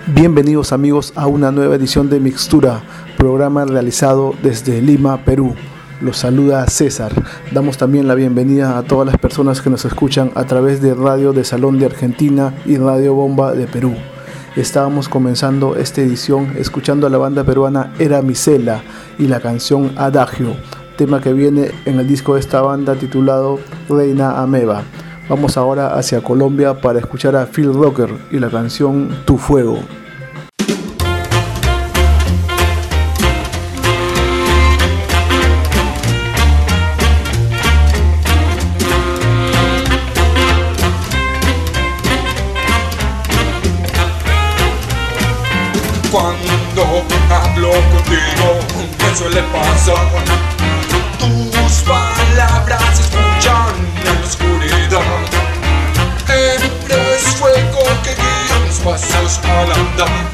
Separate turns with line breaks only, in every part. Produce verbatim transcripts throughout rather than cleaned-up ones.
Bienvenidos amigos a una nueva edición de Mixtura, programa realizado desde Lima, Perú. Los saluda César. Damos también la bienvenida a todas las personas que nos escuchan a través de Radio de Salón de Argentina y Radio Bomba de Perú. Estábamos comenzando esta edición escuchando a la banda peruana Era Micela y la canción Adagio, tema que viene en el disco de esta banda titulado Reina Ameba. Vamos ahora hacia Colombia para escuchar a Phil Rocker y la canción Tu Fuego.
Cuando hablo contigo, me suele pasar. Tus palabras se escuchan en la oscuridad. Eres fuego que guía mis pasos al andar.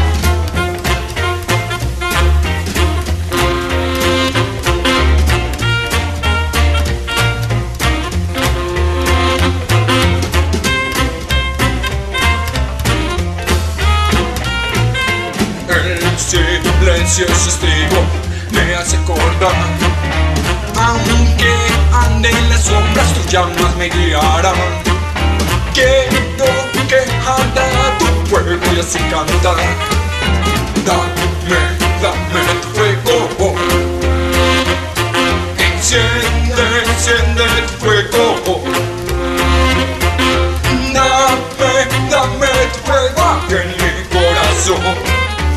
Silencio es testigo, me hace acordar. Aunque ande en las sombras, tus llamas me guiarán. Quiero que arda tu fuego y así cantar. Dame, dame tu fuego. Enciende, enciende tu fuego. Dame, dame tu fuego en mi corazón.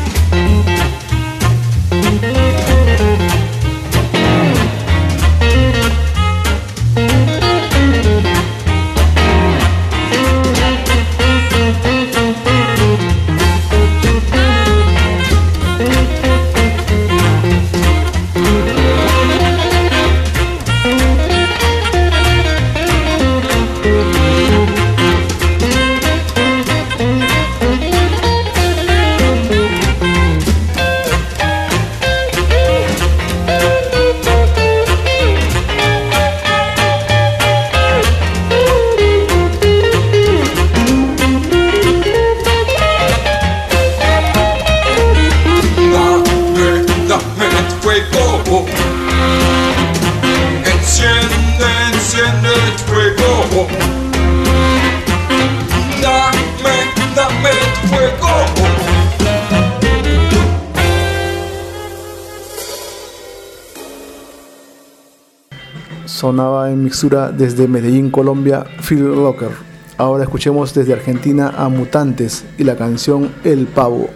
Sonaba en Mixtura desde Medellín, Colombia, Phil Rocker. Ahora escuchemos desde Argentina a Mutantes y la canción El Pavo.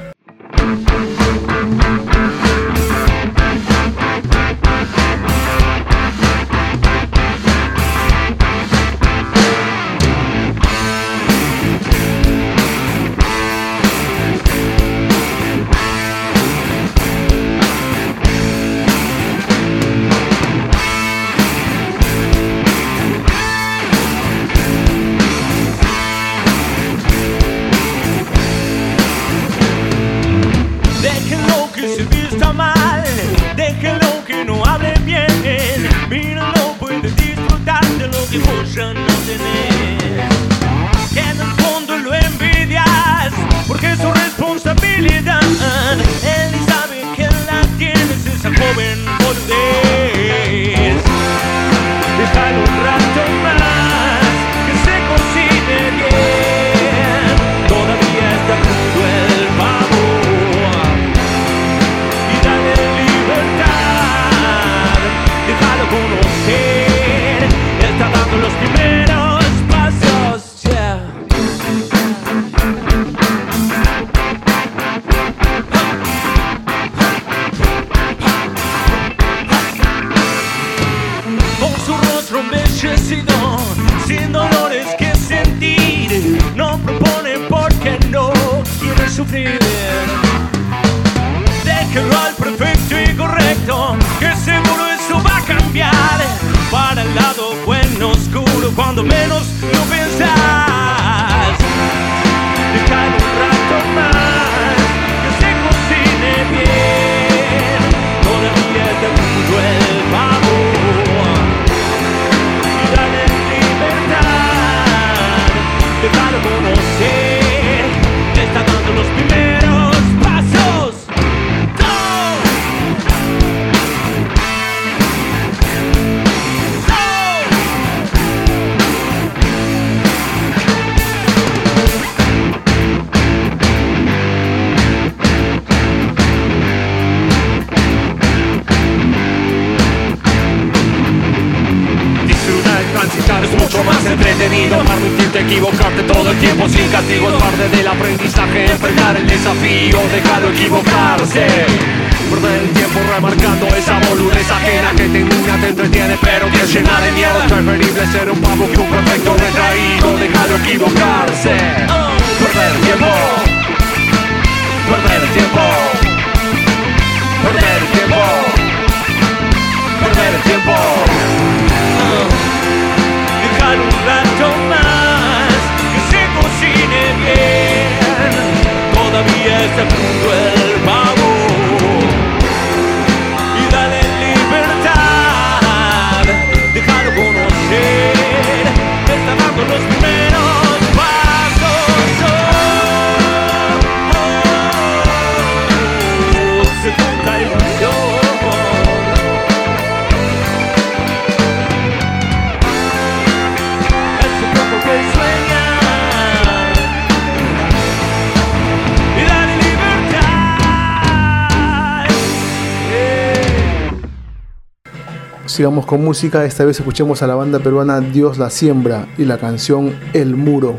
Sin dolores que sentir, no propone porque no quiere sufrir. Déjalo al perfecto y correcto, que seguro eso va a cambiar para el lado bueno oscuro cuando menos lo pensás. Déjalo un rato más, que se cocine bien, todavía te pudo el pavo. Déjalo conocer, te está dando los pies. equivocarte todo el tiempo sin castigo es parte del aprendizaje. Enfrentar el desafío, déjalo equivocarse. Perder el tiempo remarcando esa boludez ajena que te indigna, te entretiene pero te llena de miedo. Es preferible ser un pavo que un perfecto retraído. Déjalo equivocarse. Perder tiempo, perder tiempo, perder tiempo, perder tiempo. Déjalo un rato más, que se cocine bien. Todavía está crudo el pavo. Y dale libertad, déjalo conocer. Está dando los primeros pasos. Oh, oh, oh, segunda ilusión.
Sigamos con música, esta vez escuchemos a la banda peruana Dios la Siembra y la canción El Muro.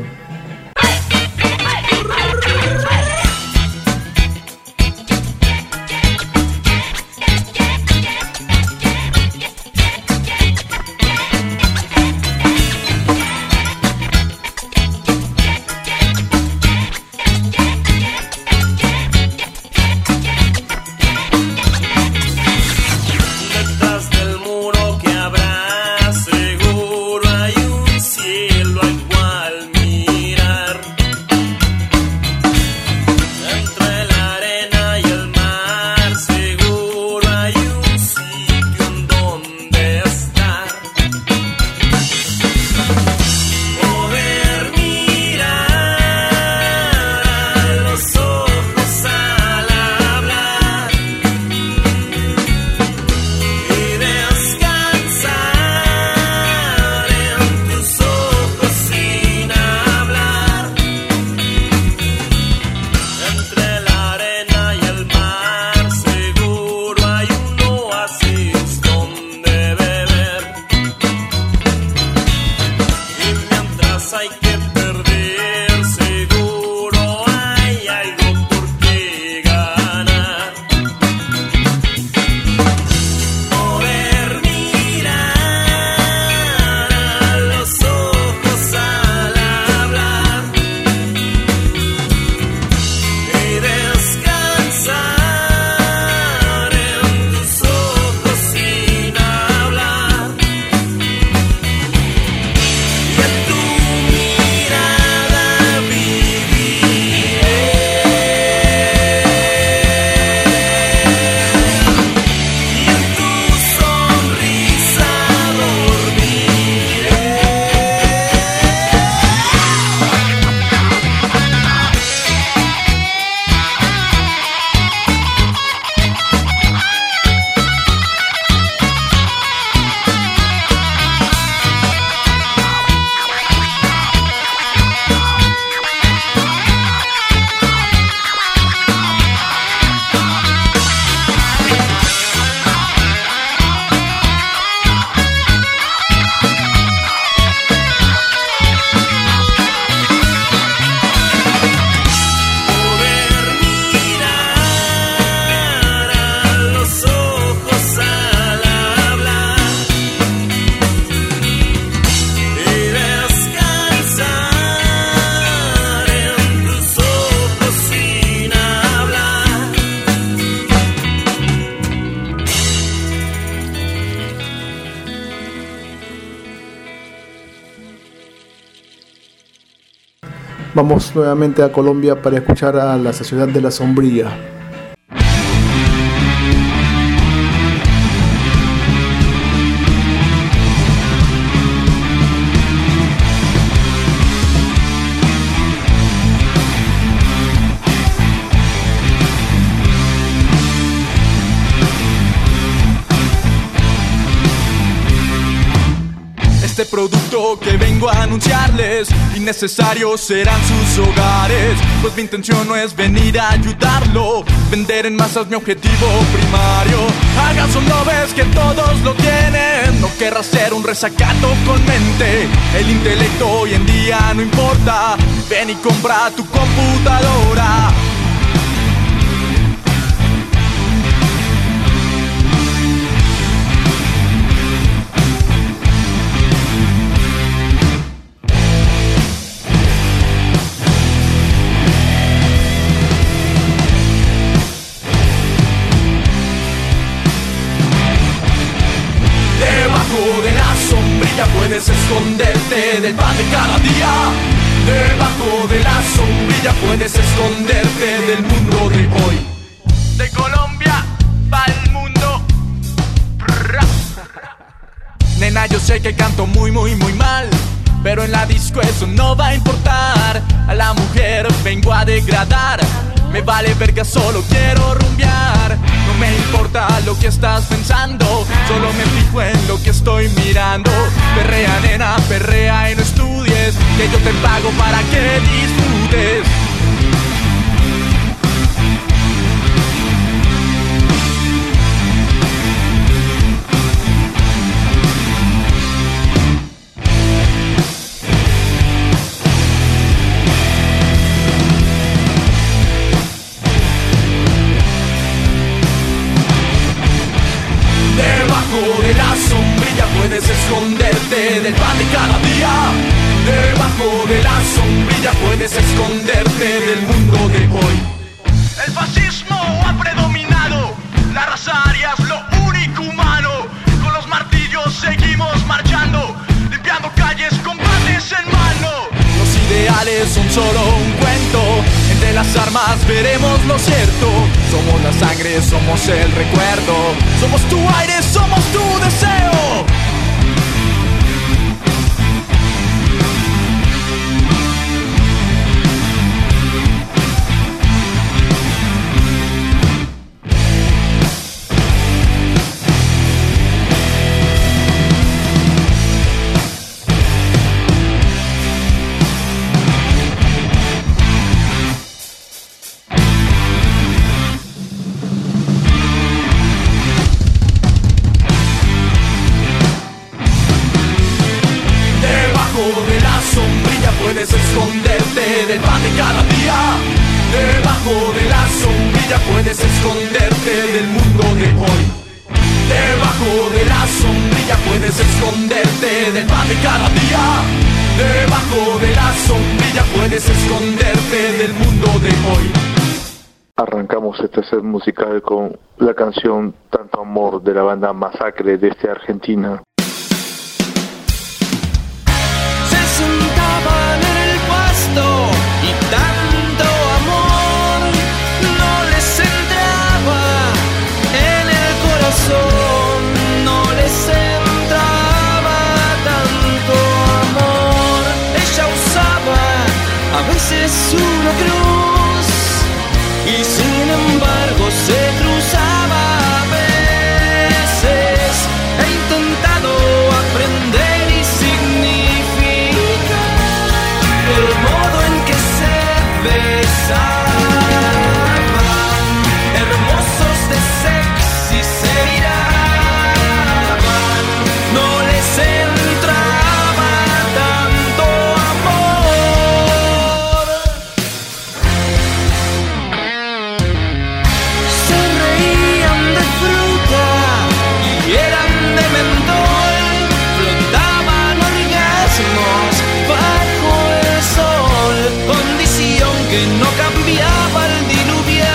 Vamos nuevamente a Colombia para escuchar a la Sociedad de la Sombrilla.
producto que vengo a anunciarles, innecesarios serán sus hogares, pues mi intención no es venir a ayudarlo, vender en masas mi objetivo primario. ¿Acaso no ves que todos lo tienen? No querrás ser un resacato con mente, el intelecto hoy en día no importa, ven y compra tu computadora. Puedes esconderte del pan de cada día. Debajo de la sombrilla puedes esconderte del mundo de hoy. De Colombia pa'l mundo. Nena, yo sé que canto muy, muy, muy mal, pero en la disco eso no va a importar. A la mujer vengo a degradar. Me vale verga, solo quiero rumbear. No me importa lo que estás pensando, solo me fijo en lo que estoy mirando. Perrea, nena, perrea y no estudies, que yo te pago para que disfrutes. De la sombrilla puedes esconderte del pan de cada día. Debajo de la sombrilla puedes esconderte del mundo de hoy. El fascismo ha predominado, la raza aria es lo único humano. Con los martillos seguimos marchando, limpiando calles con bates en mano. Los ideales son solo un cuento, entre las armas veremos lo cierto. Somos la sangre, somos el recuerdo, somos tu aire, somos tu deseo. Puedes esconderte del pan de cada día. Debajo de la sombrilla puedes esconderte del mundo de hoy. Debajo de la sombrilla puedes esconderte del pan de cada día. Debajo de la sombrilla puedes esconderte del mundo de hoy.
Arrancamos este set musical con la canción Tanto Amor de la banda Masacre desde Argentina.
Y tanto amor no les entraba en el corazón, no les entraba tanto amor. Ella usaba a veces una cruz y sin embargo se cruzaba a veces. He intentado aprender y significar el modo en que se besaban, hermosos de sexy se miraban, no les entraba tanto amor. Se reían de fruta y eran de mentol, flotaban orgasmos bajo el sol, condición que no cambiaba al diluviar.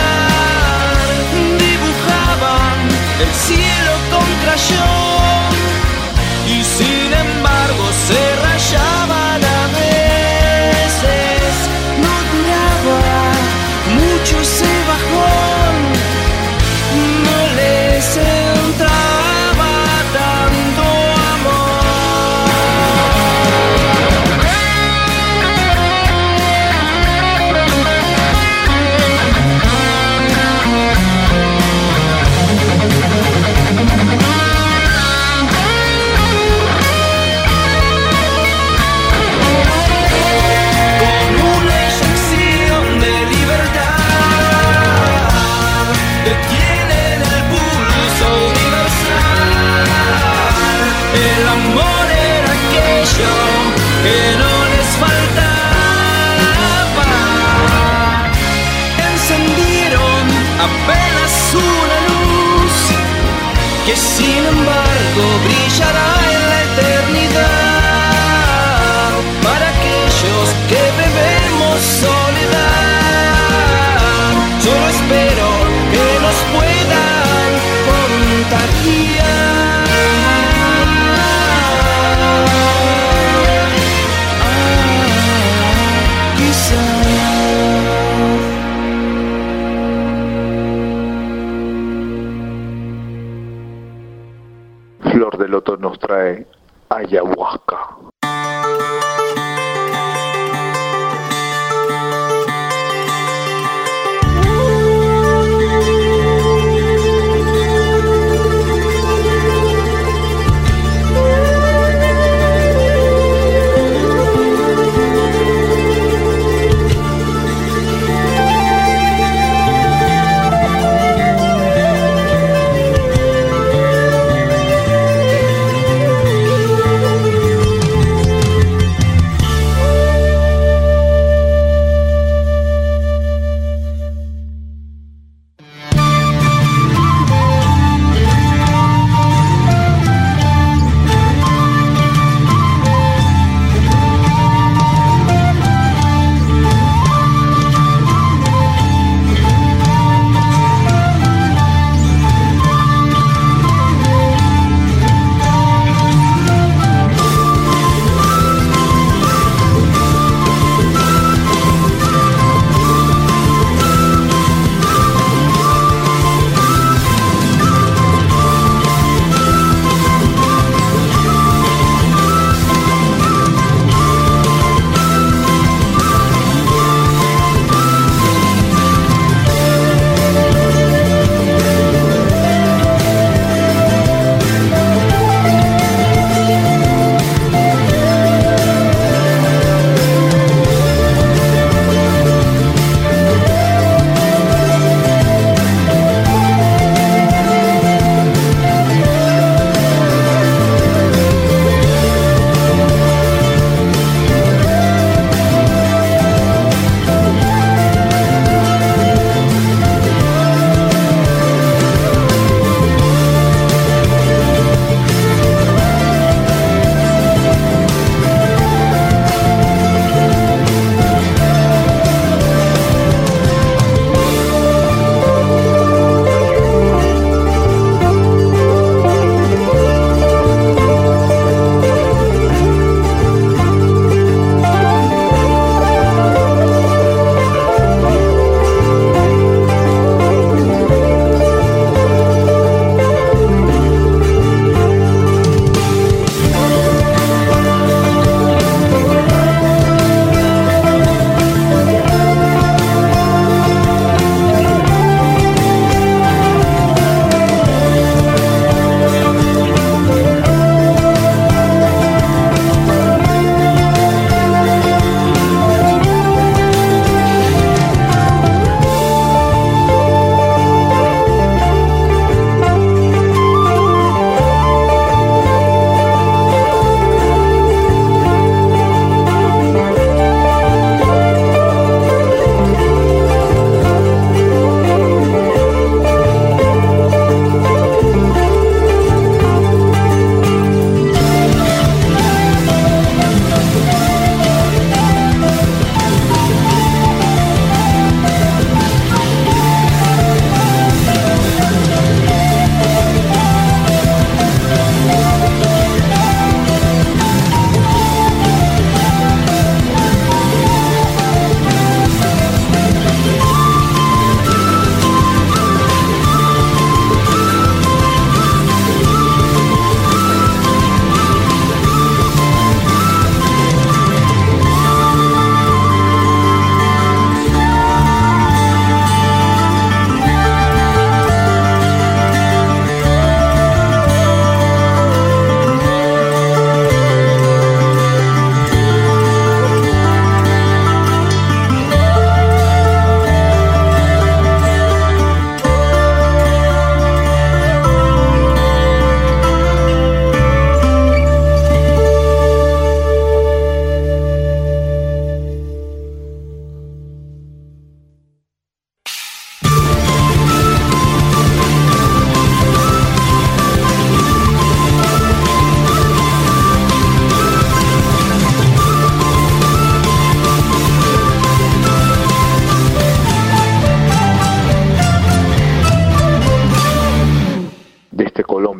Dibujaban el cielo con crayón y sin embargo se rayaban a veces. No duraba mucho ese bajón, no les entraba tanto amor.
apenas una luz que sin embargo brillará en la eternidad para aquellos que bebemos soledad. Solo espero que nos puedan contagiar.
Flor de Loto nos trae ayahuasca.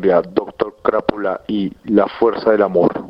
Colombia, Doctor Crápula y La Fuerza del Amor.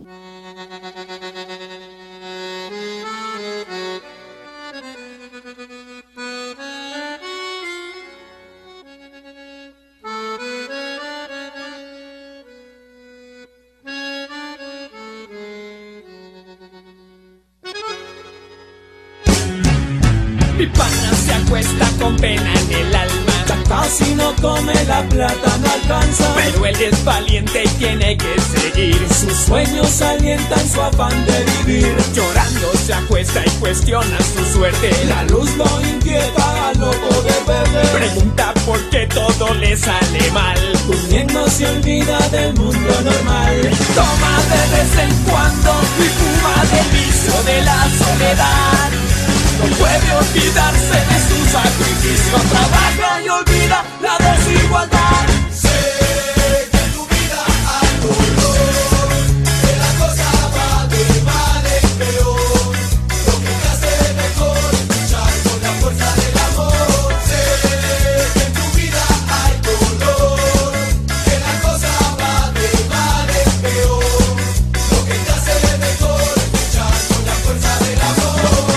Mi pana se acuesta con pena en el alma, ya casi no come, la plata no alcanza, pero él es valiente y tiene que seguir. Sus sueños alientan su afán de vivir. Llorando se acuesta y cuestiona su suerte. La luz lo inquieta al loco de verde. Pregunta por qué todo le sale mal. Durmiendo se olvida del mundo normal. Toma de vez en cuando y fuma del vicio de la soledad. No puede olvidarse de su sacrificio. Trabaja y olvida la desigualdad. Sé que en tu vida hay dolor, que la cosa va de mal en peor. Lo que te hace mejor es luchar con la fuerza del amor. Sé que en tu vida hay dolor, que la cosa va de mal en peor. Lo que te hace mejor es luchar con la fuerza del amor.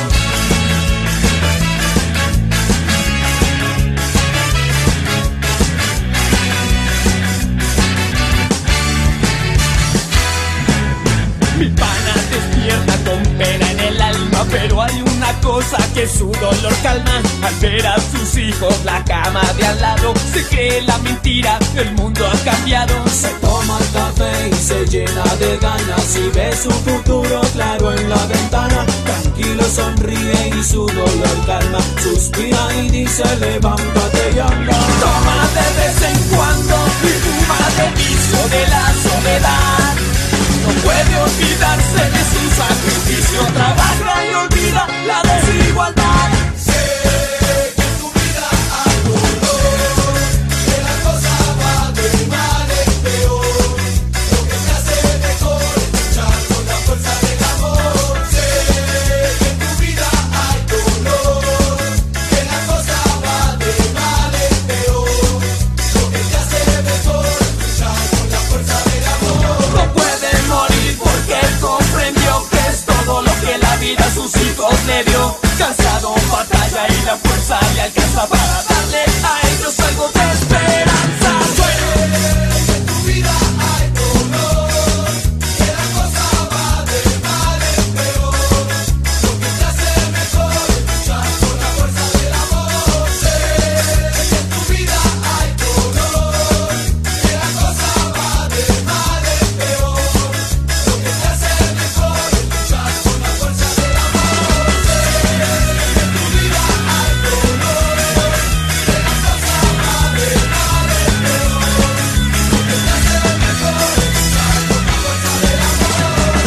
Mi pana despierta con pena en el alma, pero hay una cosa que su dolor calma. Al ver a sus hijos la cama de al lado, se cree la mentira, el mundo ha cambiado. Se toma el café y se llena de ganas y ve su futuro claro en la ventana. Tranquilo sonríe y su dolor calma, suspira y dice levántate y anda. Toma de vez en cuando y fuma del vicio de la soledad. No puede olvidarse de su sacrificio. Trabaja y olvida la desigualdad. Sé que en tu vida hay dolor, que la cosa va de mal en peor. Lo que te hace mejor es luchar con la fuerza del amor. Sé que en tu vida hay dolor, que la cosa va de mal en peor. Lo que te hace mejor es luchar con la fuerza del amor. No puede morir porque él comprendió que es todo lo que la vida a sus hijos le dio. Cansado batalla y la fuerza le alcanza para darle a ellos algo de esperanza. Sé que en tu vida hay dolor, que la cosa va de mal en peor. Lo que te hace mejor es luchar con la fuerza del amor. Sé que en tu vida hay dolor, que la cosa va de mal en peor. Lo que te hace mejor es luchar con la fuerza del amor. Sé que en tu vida hay dolor, que la cosa va de mal en peor. Lo que te hace mejor es luchar con la fuerza del amor.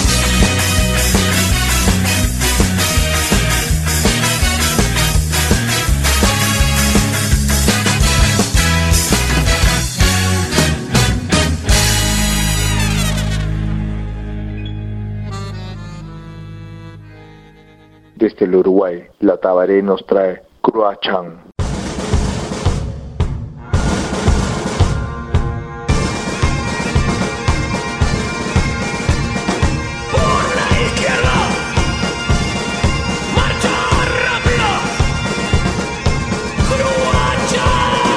Desde el Uruguay, la Tabaré nos trae Cruachan.
Por la izquierda, marcha rápida, Cruachan.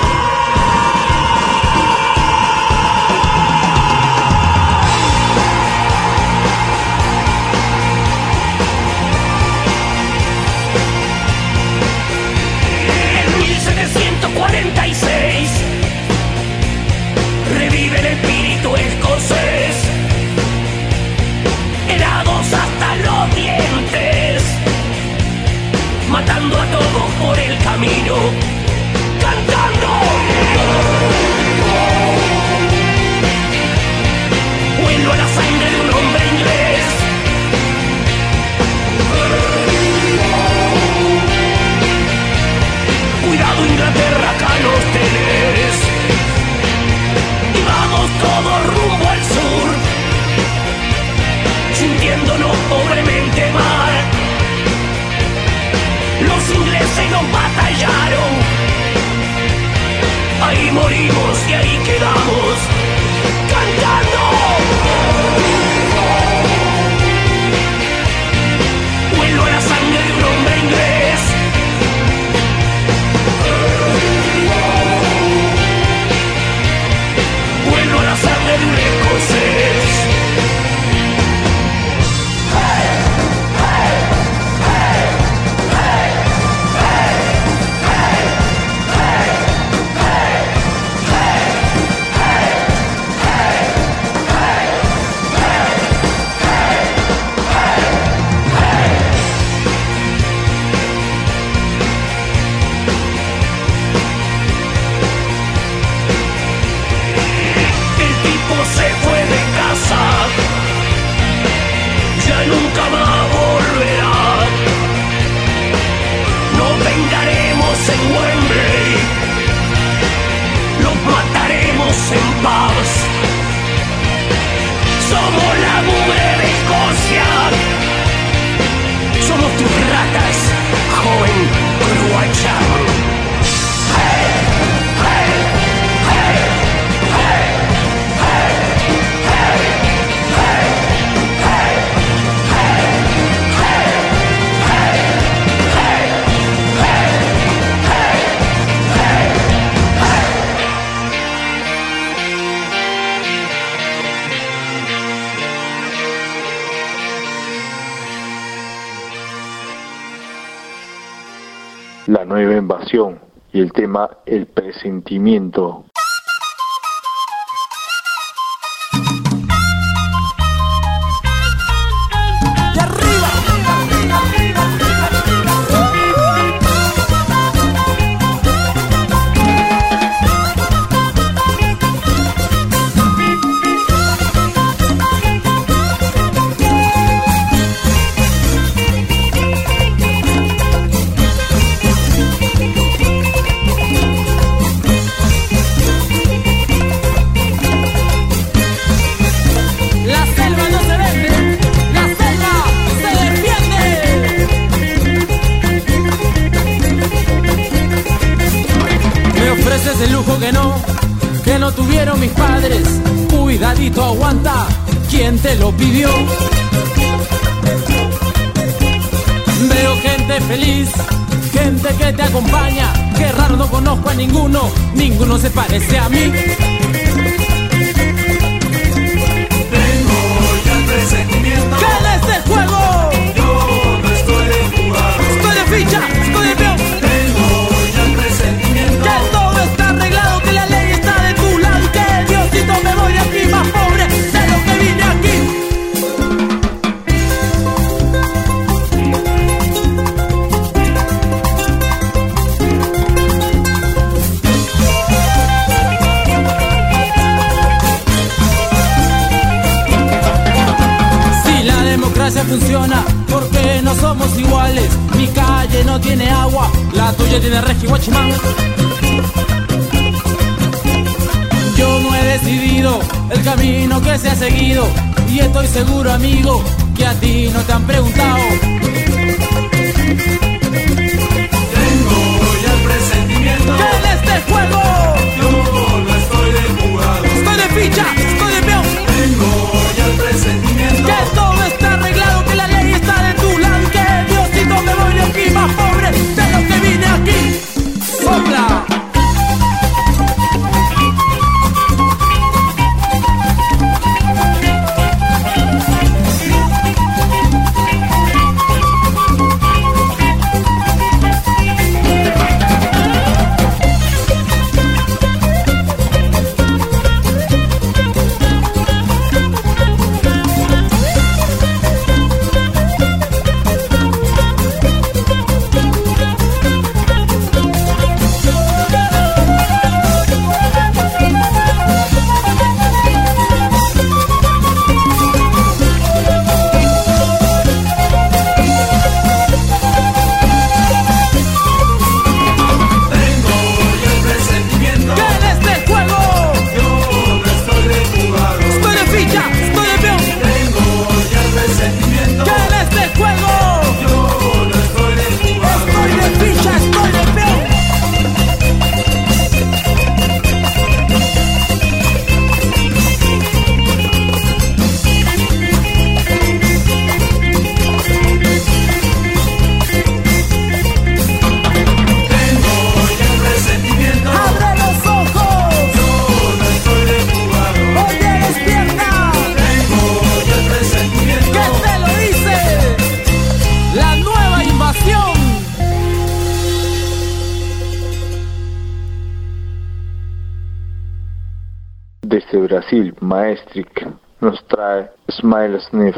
En mil setecientos cuarenta y seis revive el espíritu escocés, helados hasta los dientes, matando a todos por el camino, cantando. Vuelo a la sangre de un hombre inglés. Cuidado Inglaterra, acá nos tenés. Y vamos todos rumbo al sur, sintiéndonos pobremente mal. Los ingleses nos batallaron, ahí morimos y ahí quedamos.
nueva invasión y el tema El Presentimiento.
El lujo que no, que no tuvieron mis padres. Cuidadito, aguanta, ¿quién te lo pidió? Veo gente feliz, gente que te acompaña. Qué raro, no conozco a ninguno, ninguno se parece a mí.
Tengo ya el presentimiento.
¿Qué es este juego?
Yo no estoy de jugador,
estoy de ficha, estoy de peón.
Tengo ya el presentimiento.
Que todo está arreglado, que la ley está de tu lado y que Diosito me voy de aquí más pobre de lo que vine aquí. Si la democracia funciona, ¿por qué no somos iguales? Mi calle no tiene agua, la tuya tiene Regi Guachimán. Yo no he decidido el camino que se ha seguido y estoy seguro, amigo, que a ti no te han preguntado.
Tengo ya el presentimiento.
¿Qué en este juego?
Yo no estoy de jugador,
estoy de ficha, estoy de peón.
Tengo ya el presentimiento.
Que todo está arreglado, que la ley está de tu lado y que Diosito me voy de aquí más pobre de lo que vine aquí. ¡Sopla!
Desde Brasil, Maestric nos trae Smile Sniff.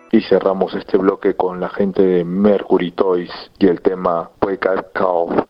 Y cerramos este bloque con la gente de Mercury Toys y el tema Wake Up Call.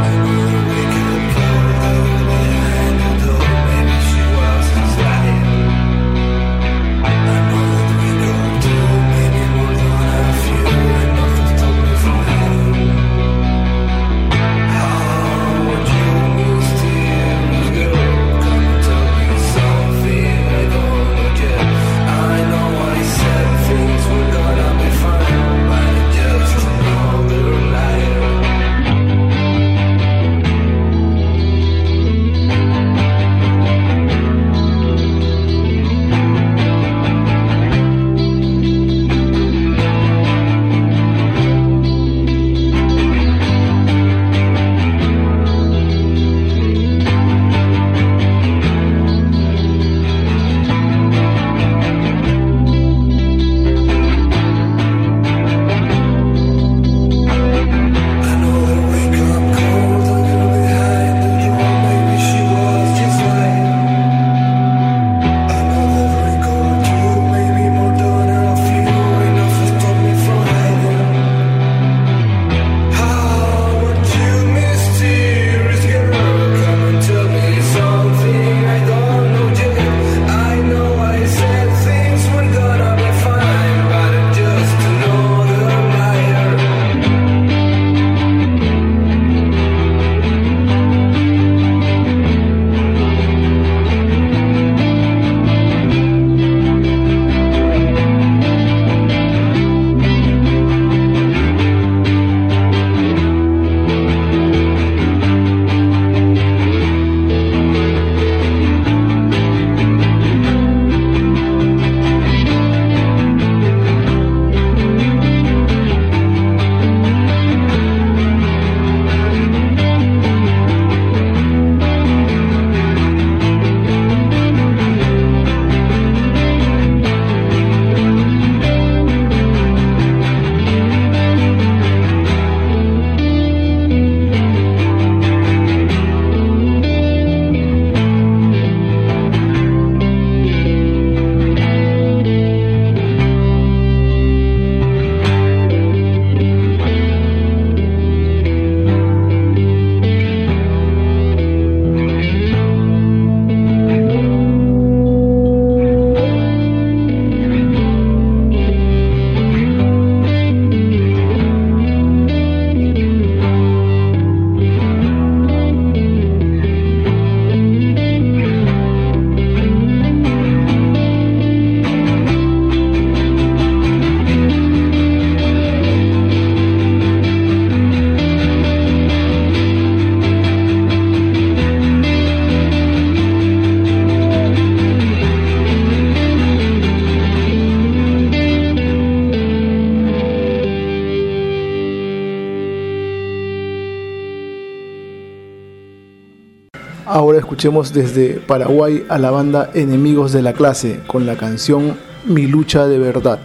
Ahora escuchemos desde Paraguay a la banda Enemigos de la Clase con la canción Mi Lucha de Verdad.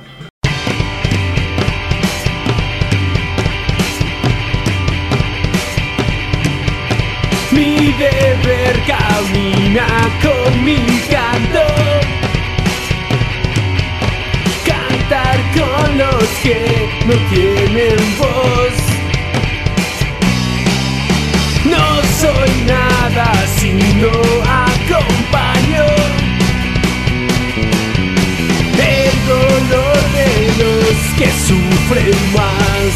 Mi deber camina con mi canto, cantar con los que no tienen voz. No soy nada si no acompaño el dolor de los que sufren más,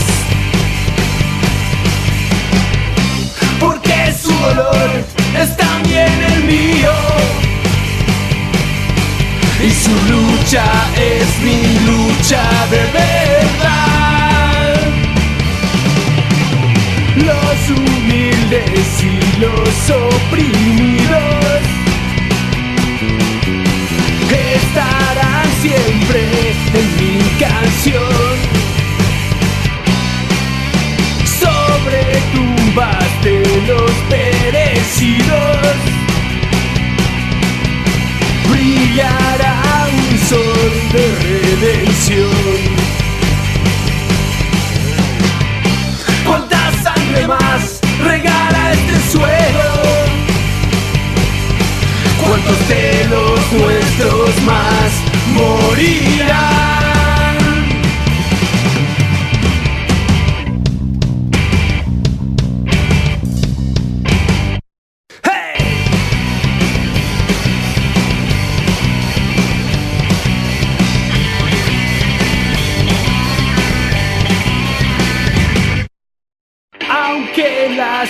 porque su dolor es también el mío y su lucha es mi lucha de verdad. Los humildes y los oprimidos estarán siempre en mi canción. Sobre tumbas de los perecidos brillará un sol de redención. ¿Cuánta sangre más regala este suelo? ¿Cuántos de los nuestros más morirán?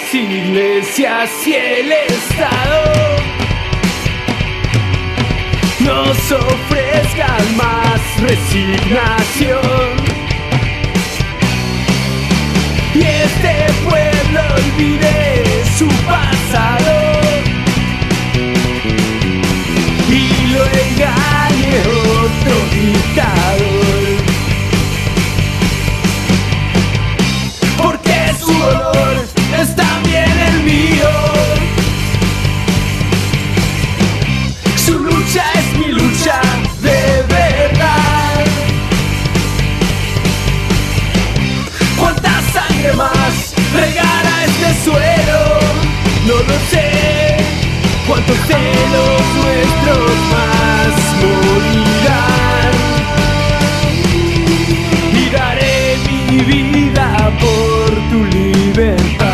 sin iglesias y el Estado nos ofrezcan más resignación y este pueblo olvide su pasado y lo engañe otro dictador, porque su dolor es también el mío, su lucha es mi lucha de verdad. ¿Cuánta sangre más regará este suelo? No lo sé. ¿Cuántos de los nuestros más morirán? Y daré mi vida por tu libertad.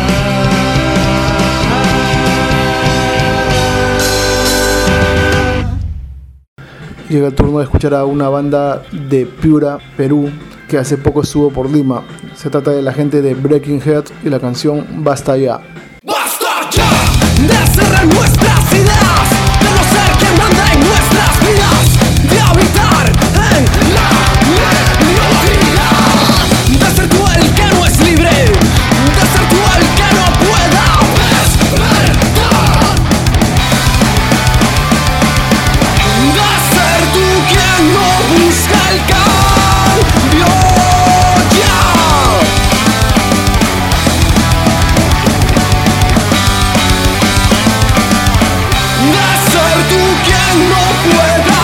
Llega el turno de escuchar a una banda de Piura, Perú, que hace poco estuvo por Lima. Se trata de la gente de Breaking Head y la canción Basta Ya.
¡Basta ya! De cerrar nuestras ideas, de no ser quien manda en nuestras vidas, de habitar en la mediocridad, de ser tú el que no es libre, de ser tú el que no pueda despertar, de ser tú quien no busca el cambio ya. De ser tú quien no pueda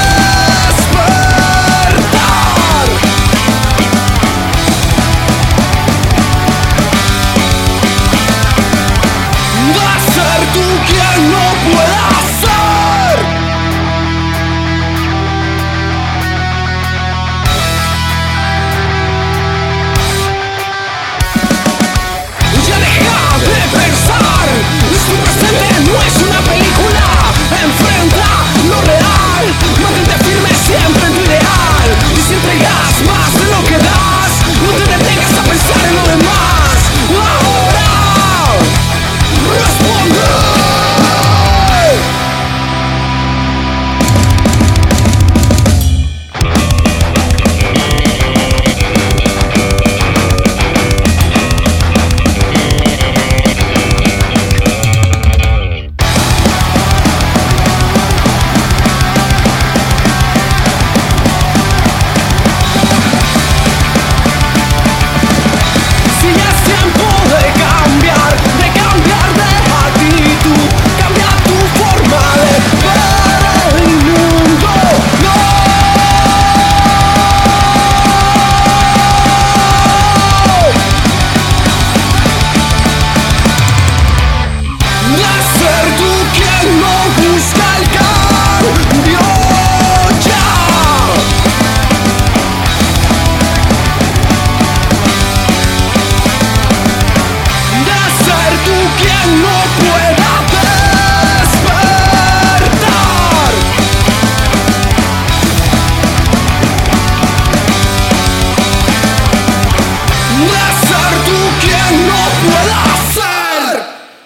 despertar, de ser tú quien no pueda ser. Ya deja de pensar, tu presente no es una película. Enfrenta lo real, mantente firme siempre en tu ideal. Y si entregas más de lo que das, no te detengas a pensar en lo demás. Ahora, responde. Si ya es tiempo de cambiar, de cambiar de actitud, cambia tu forma de ver el mundo. No. De ser tú quien no busca el cambio ya. De ser tú quien no pueda despertar, de ser tú quien no pueda ser.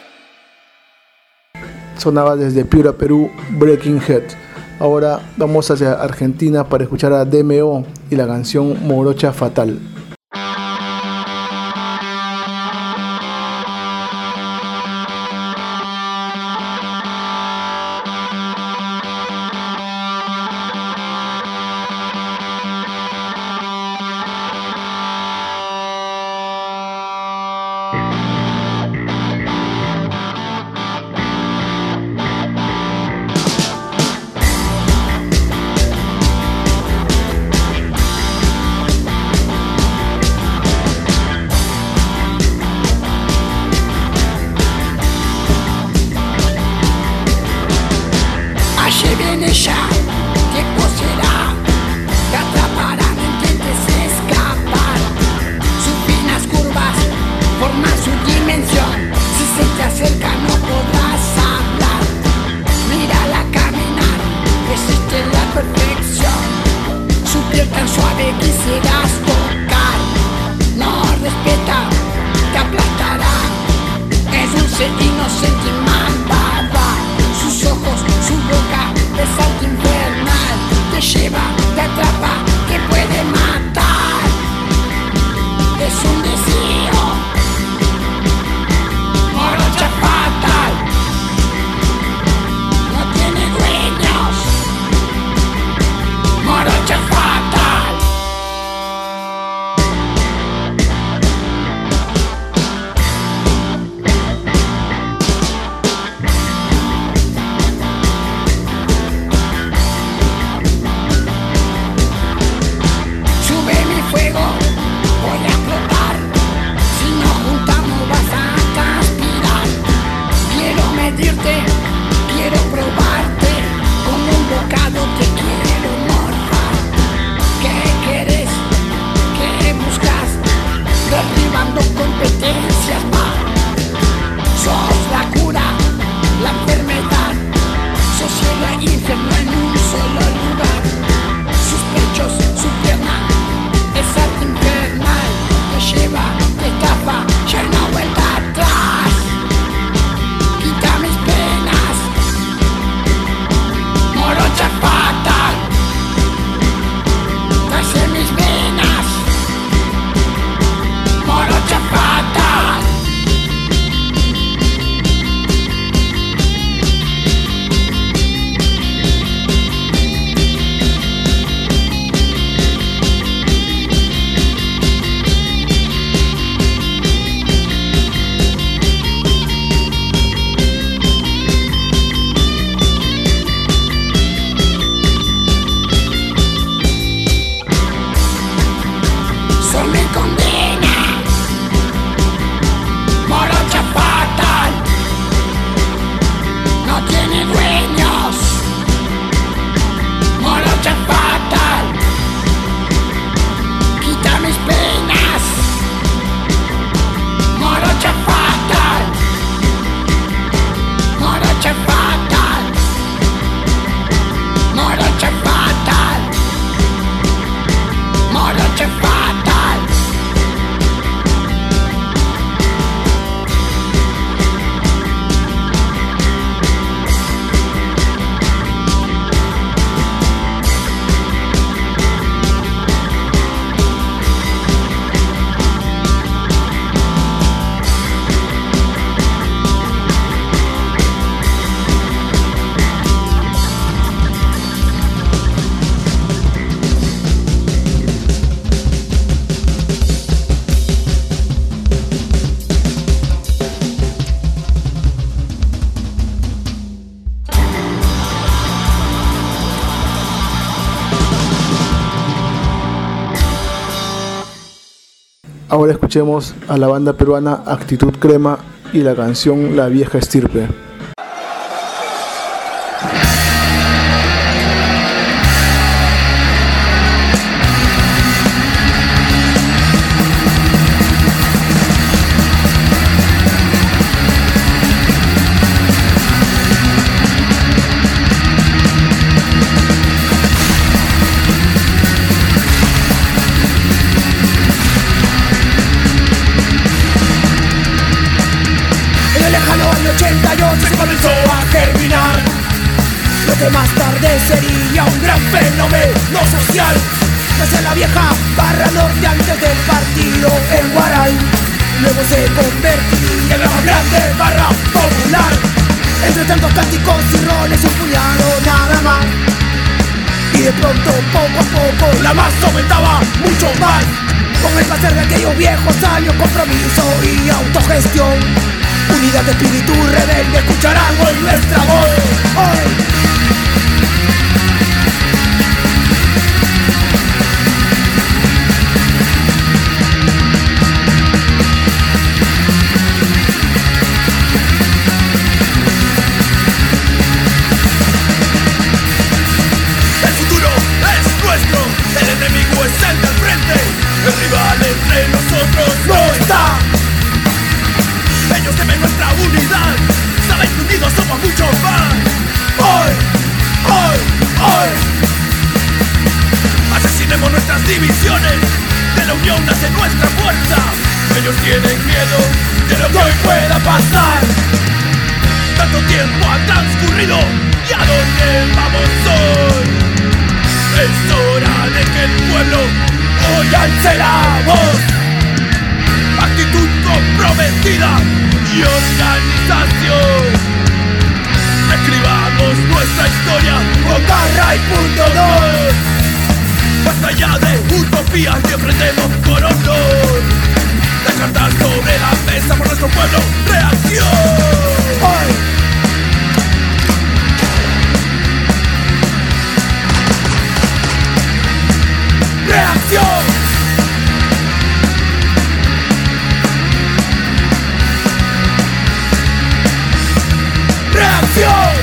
Sonaba desde Piura, Perú, Breaking Head. Ahora vamos hacia Argentina para escuchar a D M O y la canción Morocha Fatal.
Allí viene ya, tiempo será, te atraparán, intentes escapar. Sus finas curvas forman su dimensión, si se te acerca no podrás hablar. Mírala caminar, existe la perfección, su piel tan suave quisieras tocar. No respeta, te aplastará, interno en un solo lugar. Sus pechos, su pierna, es arte infernal. Te lleva, te tapa, ya no hay vuelta atrás. Quita mis penas, morocha fatal. Traes en mis venas, morocha fatal. Sol me condena, morocha fatal, no tiene dueños, morocha fatal, quita mis penas, morocha fatal, morocha fatal, morocha fatal, morocha fatal.
Ahora escuchemos a la banda peruana Actitud Crema y la canción La Vieja Estirpe.
En el lejano año ochenta y ocho se comenzó a germinar lo que más tarde sería un gran fenómeno social. Desde la vieja barra norte antes del partido en Guaral, luego se convertiría en la más grande barra popular. Entre tantos cánticos y roles un puñado nada más. Y de pronto, poco a poco, la masa aumentaba mucho más. Con el pasar de aquellos viejos años, compromiso y autogestión, unidad de espíritu rebelde, escucharán hoy nuestra voz. Hoy. El futuro es nuestro, el enemigo es el del frente, el rival entre nosotros no está. Ellos temen nuestra unidad, saben que unidos somos mucho más. Hoy, hoy, hoy asesinemos nuestras divisiones, de la unión nace nuestra fuerza. Ellos tienen miedo de lo que hoy pueda pasar. Tanto tiempo ha transcurrido, ¿y a dónde vamos hoy? Es hora de que el pueblo hoy alce la voz. Actitud comprometida y organización. Escribamos nuestra historia con garra y punto dos. Basta ya de utopías y enfrentemos con honor. Las cartas sobre la mesa por nuestro pueblo. ¡Reacción! Hoy. ¡Reacción! ¡Reacción!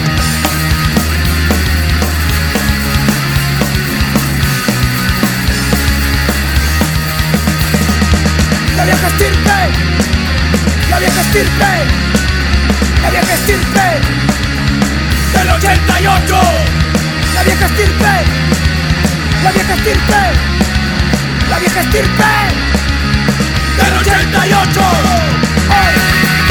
La vieja estirpe, la vieja estirpe, la vieja estirpe, del ochenta y ocho. La vieja estirpe, la vieja estirpe, la vieja estirpe del ochenta y ocho. ¡Hey!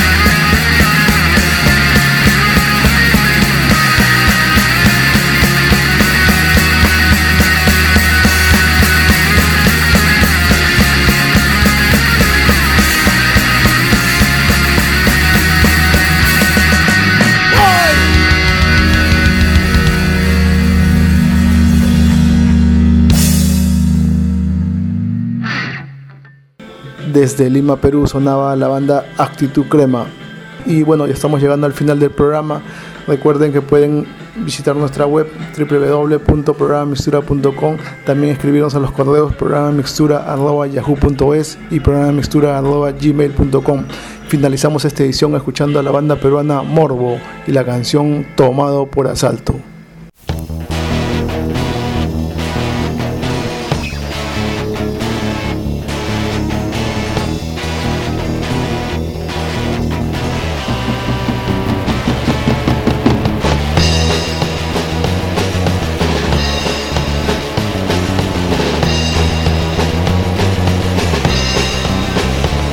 Desde Lima, Perú, sonaba la banda Actitud Crema. Y bueno, ya estamos llegando al final del programa. Recuerden que pueden visitar nuestra web doble u doble u doble u punto programa mixtura punto com. También escribirnos a los correos programamixtura arroba yahoo punto es y programamixtura arroba gmail punto com. Finalizamos esta edición escuchando a la banda peruana Morbo y la canción Tomado por Asalto.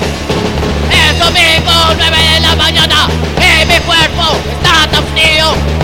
nueve de la mañana y mi cuerpo está tan frío